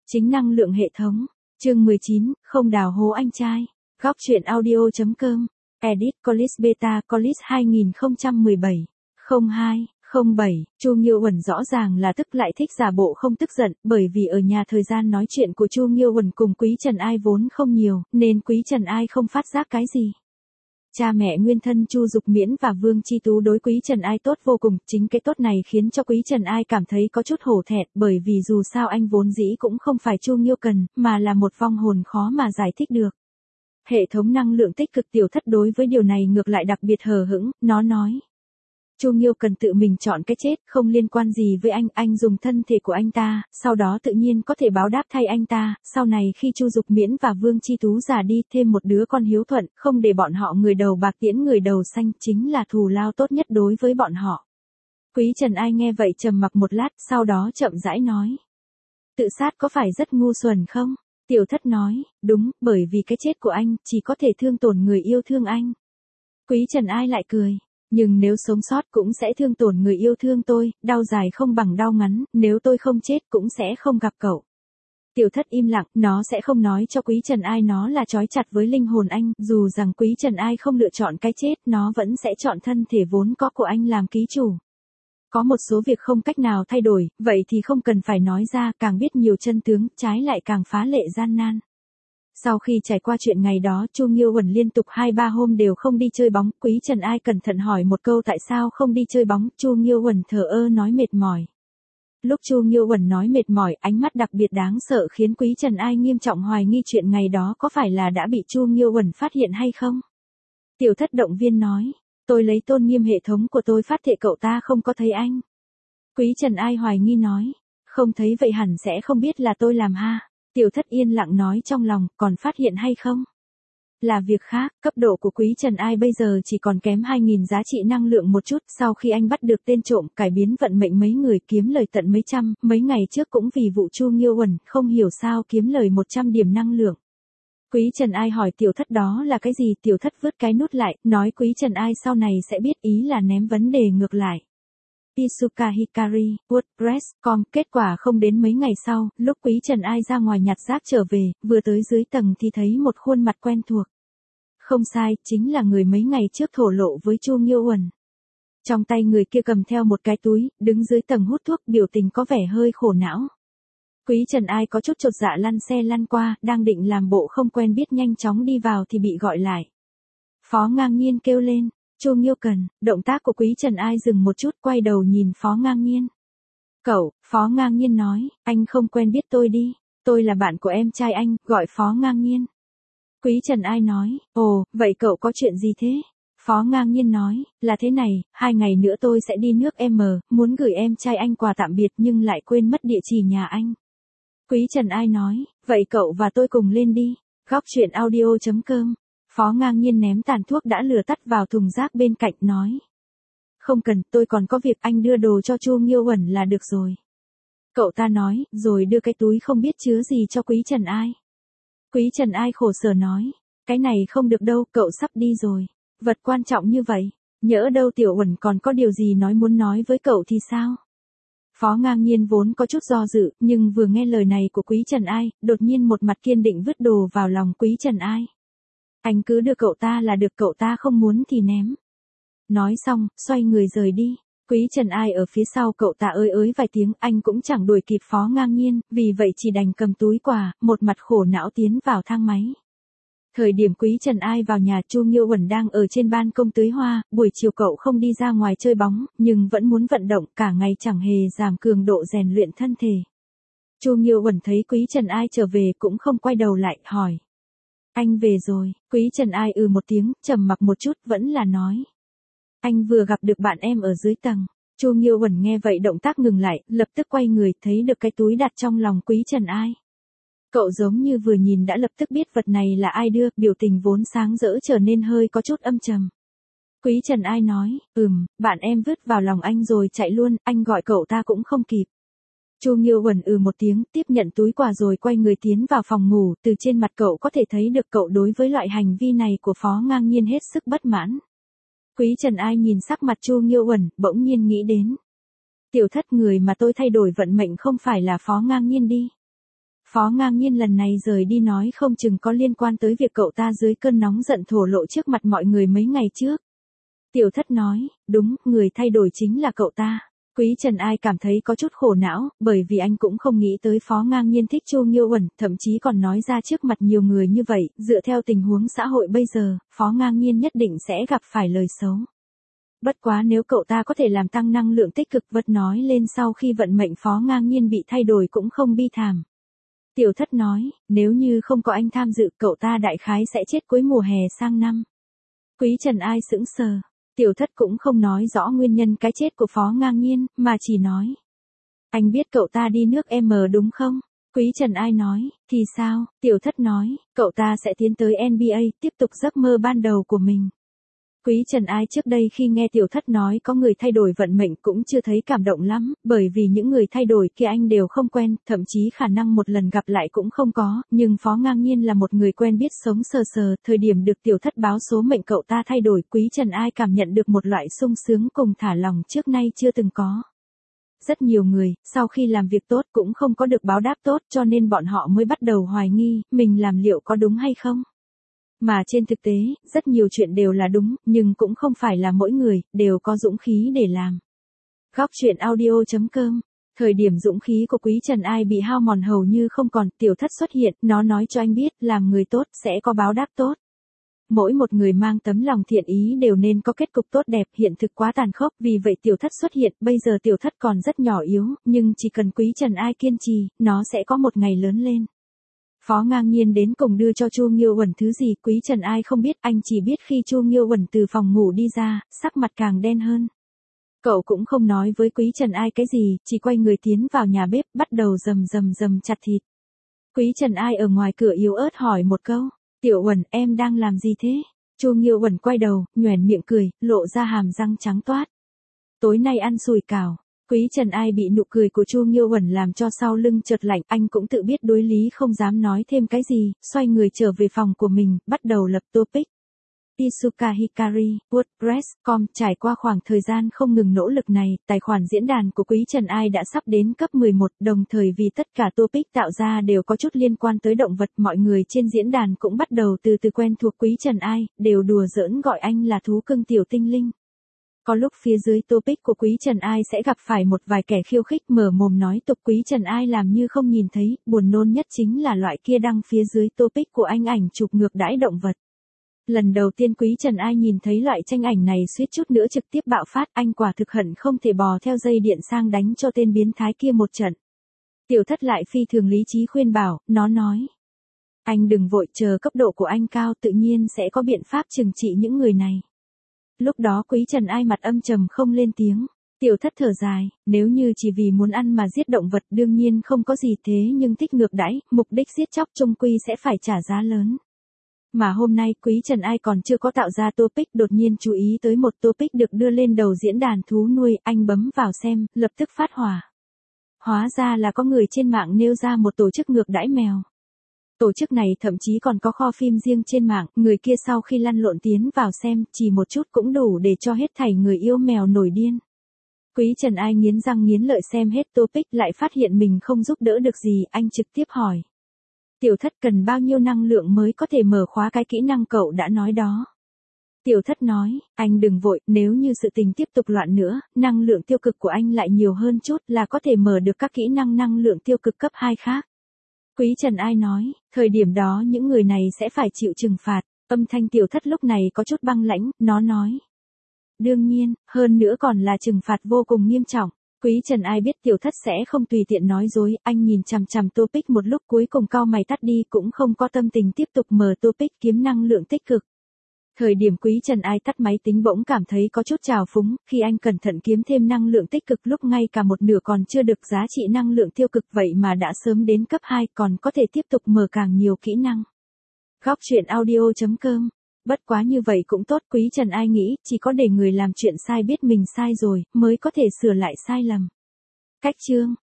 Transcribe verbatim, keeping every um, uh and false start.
Chính năng lượng hệ thống. Chương mười chín, không đào hố anh trai. Góc truyện audio.com. Edit Colis Beta Colis hai không một bảy. không hai, không bảy. Chu Nghiêu Uẩn rõ ràng là tức lại thích giả bộ không tức giận, bởi vì ở nhà thời gian nói chuyện của Chu Nghiêu Uẩn cùng Quý Trần Ai vốn không nhiều, nên Quý Trần Ai không phát giác cái gì. Cha mẹ nguyên thân Chu Dục Miễn và Vương Chi Tú đối Quý Trần Ai tốt vô cùng, chính cái tốt này khiến cho Quý Trần Ai cảm thấy có chút hổ thẹn, bởi vì dù sao anh vốn dĩ cũng không phải Chu Nghiêu Cần, mà là một vong hồn khó mà giải thích được. Hệ thống năng lượng tích cực Tiểu Thất đối với điều này ngược lại đặc biệt hờ hững, nó nói. Chu Nghiêu Cần tự mình chọn cái chết, không liên quan gì với anh, anh dùng thân thể của anh ta, sau đó tự nhiên có thể báo đáp thay anh ta, sau này khi Chu Dục Miễn và Vương Chi Tú già đi, thêm một đứa con hiếu thuận, không để bọn họ người đầu bạc tiễn người đầu xanh, chính là thù lao tốt nhất đối với bọn họ. Quý Trần Ai nghe vậy trầm mặc một lát, sau đó chậm rãi nói. Tự sát có phải rất ngu xuẩn không? Tiểu Thất nói, đúng, bởi vì cái chết của anh, chỉ có thể thương tổn người yêu thương anh. Quý Trần Ai lại cười. Nhưng nếu sống sót cũng sẽ thương tổn người yêu thương tôi, đau dài không bằng đau ngắn, nếu tôi không chết cũng sẽ không gặp cậu. Tiểu Thất im lặng, nó sẽ không nói cho Quý Trần Ai nó là trói chặt với linh hồn anh, dù rằng Quý Trần Ai không lựa chọn cái chết, nó vẫn sẽ chọn thân thể vốn có của anh làm ký chủ. Có một số việc không cách nào thay đổi, vậy thì không cần phải nói ra, càng biết nhiều chân tướng, trái lại càng phá lệ gian nan. Sau khi trải qua chuyện ngày đó, Chu Nghiêu Uẩn liên tục hai ba hôm đều không đi chơi bóng, Quý Trần Ai cẩn thận hỏi một câu tại sao không đi chơi bóng, Chu Nghiêu Uẩn thờ ơ nói mệt mỏi. Lúc Chu Nghiêu Uẩn nói mệt mỏi, ánh mắt đặc biệt đáng sợ khiến Quý Trần Ai nghiêm trọng hoài nghi chuyện ngày đó có phải là đã bị Chu Nghiêu Uẩn phát hiện hay không. Tiểu Thất động viên nói, tôi lấy tôn nghiêm hệ thống của tôi phát thệ cậu ta không có thấy anh. Quý Trần Ai hoài nghi nói, không thấy vậy hẳn sẽ không biết là tôi làm ha. Tiểu Thất yên lặng nói trong lòng, còn phát hiện hay không? Là việc khác, cấp độ của Quý Trần Ai bây giờ chỉ còn kém hai nghìn giá trị năng lượng một chút, sau khi anh bắt được tên trộm, cải biến vận mệnh mấy người kiếm lời tận mấy trăm, mấy ngày trước cũng vì vụ Chu Nghiêu Uẩn, không hiểu sao kiếm lời một trăm điểm năng lượng. Quý Trần Ai hỏi Tiểu Thất đó là cái gì, Tiểu Thất vứt cái nút lại, nói Quý Trần Ai sau này sẽ biết, ý là ném vấn đề ngược lại. Isuka Hikari, WordPress chấm com, kết quả không đến mấy ngày sau, lúc Quý Trần Ai ra ngoài nhặt rác trở về, vừa tới dưới tầng thì thấy một khuôn mặt quen thuộc. Không sai, chính là người mấy ngày trước thổ lộ với Chu Nghiêu Uẩn. Trong tay người kia cầm theo một cái túi, đứng dưới tầng hút thuốc, biểu tình có vẻ hơi khổ não. Quý Trần Ai có chút chột dạ lăn xe lăn qua, đang định làm bộ không quen biết nhanh chóng đi vào thì bị gọi lại. Phó Ngang Nhiên kêu lên. Chu Nghiêu Cần, động tác của Quý Trần Ai dừng một chút, quay đầu nhìn Phó Ngang Nhiên. Cậu, Phó Ngang Nhiên nói, anh không quen biết tôi đi, tôi là bạn của em trai anh, gọi Phó Ngang Nhiên. Quý Trần Ai nói, ồ, vậy cậu có chuyện gì thế? Phó Ngang Nhiên nói, là thế này, hai ngày nữa tôi sẽ đi nước M, muốn gửi em trai anh quà tạm biệt nhưng lại quên mất địa chỉ nhà anh. Quý Trần Ai nói, vậy cậu và tôi cùng lên đi. Góc truyện audio.com. Phó Ngang Nhiên ném tàn thuốc đã lửa tắt vào thùng rác bên cạnh nói. Không cần, tôi còn có việc, anh đưa đồ cho Chu Nghiêu Uẩn là được rồi. Cậu ta nói, rồi đưa cái túi không biết chứa gì cho Quý Trần Ai. Quý Trần Ai khổ sở nói, cái này không được đâu, cậu sắp đi rồi. Vật quan trọng như vậy, nhỡ đâu Tiểu Uẩn còn có điều gì nói muốn nói với cậu thì sao? Phó Ngang Nhiên vốn có chút do dự, nhưng vừa nghe lời này của Quý Trần Ai, đột nhiên một mặt kiên định vứt đồ vào lòng Quý Trần Ai. Anh cứ đưa cậu ta là được, cậu ta không muốn thì ném. Nói xong, xoay người rời đi. Quý Trần Ai ở phía sau cậu ta ới ới vài tiếng, anh cũng chẳng đuổi kịp Phó Ngang Nhiên, vì vậy chỉ đành cầm túi quà, một mặt khổ não tiến vào thang máy. Thời điểm Quý Trần Ai vào nhà, Chu Nghiêu Uẩn đang ở trên ban công tưới hoa, buổi chiều cậu không đi ra ngoài chơi bóng, nhưng vẫn muốn vận động, cả ngày chẳng hề giảm cường độ rèn luyện thân thể. Chu Nghiêu Uẩn thấy Quý Trần Ai trở về cũng không quay đầu lại, hỏi. Anh về rồi, Quý Trần Ai ừ một tiếng, trầm mặc một chút, vẫn là nói. Anh vừa gặp được bạn em ở dưới tầng. Chu Nghiêu Uẩn nghe vậy động tác ngừng lại, lập tức quay người, thấy được cái túi đặt trong lòng Quý Trần Ai. Cậu giống như vừa nhìn đã lập tức biết vật này là ai đưa, biểu tình vốn sáng rỡ trở nên hơi có chút âm trầm. Quý Trần Ai nói, ừm, bạn em vứt vào lòng anh rồi chạy luôn, anh gọi cậu ta cũng không kịp. Chu Nghiêu Uẩn ừ một tiếng, tiếp nhận túi quà rồi quay người tiến vào phòng ngủ, từ trên mặt cậu có thể thấy được cậu đối với loại hành vi này của Phó Ngang Nhiên hết sức bất mãn. Quý Trần Ai nhìn sắc mặt Chu Nghiêu Uẩn, bỗng nhiên nghĩ đến. Tiểu Thất, người mà tôi thay đổi vận mệnh không phải là Phó Ngang Nhiên đi. Phó Ngang Nhiên lần này rời đi nói không chừng có liên quan tới việc cậu ta dưới cơn nóng giận thổ lộ trước mặt mọi người mấy ngày trước. Tiểu Thất nói, đúng, người thay đổi chính là cậu ta. Quý Trần Ai cảm thấy có chút khổ não, bởi vì anh cũng không nghĩ tới Phó Ngang Nhiên thích Chu Nghiêu Uẩn, thậm chí còn nói ra trước mặt nhiều người như vậy, dựa theo tình huống xã hội bây giờ, Phó Ngang Nhiên nhất định sẽ gặp phải lời xấu. Bất quá nếu cậu ta có thể làm tăng năng lượng tích cực vật nói lên sau khi vận mệnh Phó Ngang Nhiên bị thay đổi cũng không bi thảm. Tiểu Thất nói, nếu như không có anh tham dự cậu ta đại khái sẽ chết cuối mùa hè sang năm. Quý Trần Ai sững sờ. Tiểu Thất cũng không nói rõ nguyên nhân cái chết của Phó Ngang Nhiên, mà chỉ nói. Anh biết cậu ta đi nước M đúng không? Quý Trần Ai nói, thì sao? Tiểu Thất nói, cậu ta sẽ tiến tới N B A, tiếp tục giấc mơ ban đầu của mình. Quý Trần Ai trước đây khi nghe Tiểu Thất nói có người thay đổi vận mệnh cũng chưa thấy cảm động lắm, bởi vì những người thay đổi kia anh đều không quen, thậm chí khả năng một lần gặp lại cũng không có, nhưng Phó Ngang Nhiên là một người quen biết sống sờ sờ, thời điểm được Tiểu Thất báo số mệnh cậu ta thay đổi, Quý Trần Ai cảm nhận được một loại sung sướng cùng thả lòng trước nay chưa từng có. Rất nhiều người, sau khi làm việc tốt cũng không có được báo đáp tốt cho nên bọn họ mới bắt đầu hoài nghi, mình làm liệu có đúng hay không. Mà trên thực tế, rất nhiều chuyện đều là đúng, nhưng cũng không phải là mỗi người, đều có dũng khí để làm. Góc truyện audio chấm com. Thời điểm dũng khí của Quý Trần Ai bị hao mòn hầu như không còn, Tiểu Thất xuất hiện, nó nói cho anh biết, làm người tốt, sẽ có báo đáp tốt. Mỗi một người mang tấm lòng thiện ý đều nên có kết cục tốt đẹp, hiện thực quá tàn khốc, vì vậy Tiểu Thất xuất hiện, bây giờ Tiểu Thất còn rất nhỏ yếu, nhưng chỉ cần Quý Trần Ai kiên trì, nó sẽ có một ngày lớn lên. Phó Ngang Nhiên đến cùng đưa cho Chu Nghiêu Uẩn thứ gì, Quý Trần Ai không biết, anh chỉ biết khi Chu Nghiêu Uẩn từ phòng ngủ đi ra, sắc mặt càng đen hơn. Cậu cũng không nói với Quý Trần Ai cái gì, chỉ quay người tiến vào nhà bếp, bắt đầu rầm rầm rầm chặt thịt. Quý Trần Ai ở ngoài cửa yếu ớt hỏi một câu, Tiểu Uẩn, em đang làm gì thế? Chu Nghiêu Uẩn quay đầu, nhoẻn miệng cười, lộ ra hàm răng trắng toát. Tối nay ăn sủi cảo. Quý Trần Ai bị nụ cười của Chu Nghiêu Uẩn làm cho sau lưng chợt lạnh, anh cũng tự biết đối lý không dám nói thêm cái gì, xoay người trở về phòng của mình, bắt đầu lập topic. Isuka Hikari, WordPress chấm com, trải qua khoảng thời gian không ngừng nỗ lực này, tài khoản diễn đàn của Quý Trần Ai đã sắp đến cấp mười một, đồng thời vì tất cả topic tạo ra đều có chút liên quan tới động vật, mọi người trên diễn đàn cũng bắt đầu từ từ quen thuộc Quý Trần Ai, đều đùa giỡn gọi anh là thú cưng tiểu tinh linh. Có lúc phía dưới topic của Quý Trần Ai sẽ gặp phải một vài kẻ khiêu khích mở mồm nói tục Quý Trần Ai làm như không nhìn thấy, buồn nôn nhất chính là loại kia đăng phía dưới topic của anh ảnh chụp ngược đãi động vật. Lần đầu tiên Quý Trần Ai nhìn thấy loại tranh ảnh này suýt chút nữa trực tiếp bạo phát, anh quả thực hận không thể bò theo dây điện sang đánh cho tên biến thái kia một trận. Tiểu Thất lại phi thường lý trí khuyên bảo, nó nói. Anh đừng vội, chờ cấp độ của anh cao tự nhiên sẽ có biện pháp trừng trị những người này. Lúc đó Quý Trần Ai mặt âm trầm không lên tiếng. Tiểu Thất thở dài, nếu như chỉ vì muốn ăn mà giết động vật đương nhiên không có gì, thế nhưng thích ngược đãi, mục đích giết chóc chung quy sẽ phải trả giá lớn. Mà hôm nay Quý Trần Ai còn chưa có tạo ra topic, đột nhiên chú ý tới một topic được đưa lên đầu diễn đàn thú nuôi, anh bấm vào xem, lập tức phát hỏa. Hóa ra là có người trên mạng nêu ra một tổ chức ngược đãi mèo. Tổ chức này thậm chí còn có kho phim riêng trên mạng, người kia sau khi lăn lộn tiến vào xem, chỉ một chút cũng đủ để cho hết thảy người yêu mèo nổi điên. Quý Trần Ai nghiến răng nghiến lợi xem hết topic lại phát hiện mình không giúp đỡ được gì, anh trực tiếp hỏi. Tiểu Thất cần bao nhiêu năng lượng mới có thể mở khóa cái kỹ năng cậu đã nói đó? Tiểu Thất nói, anh đừng vội, nếu như sự tình tiếp tục loạn nữa, năng lượng tiêu cực của anh lại nhiều hơn chút là có thể mở được các kỹ năng năng lượng tiêu cực cấp hai khác. Quý Trần Ai nói, thời điểm đó những người này sẽ phải chịu trừng phạt, âm thanh Tiểu Thất lúc này có chút băng lãnh, nó nói. Đương nhiên, hơn nữa còn là trừng phạt vô cùng nghiêm trọng. Quý Trần Ai biết Tiểu Thất sẽ không tùy tiện nói dối, anh nhìn chằm chằm topic một lúc cuối cùng cau mày tắt đi, cũng không có tâm tình tiếp tục mở topic kiếm năng lượng tích cực. Thời điểm Quý Trần Ai tắt máy tính bỗng cảm thấy có chút trào phúng, khi anh cẩn thận kiếm thêm năng lượng tích cực lúc ngay cả một nửa còn chưa được giá trị năng lượng tiêu cực vậy mà đã sớm đến cấp hai, còn có thể tiếp tục mở càng nhiều kỹ năng. Góc truyện audio chấm com. Bất quá như vậy cũng tốt, Quý Trần Ai nghĩ, chỉ có để người làm chuyện sai biết mình sai rồi, mới có thể sửa lại sai lầm. Cách chương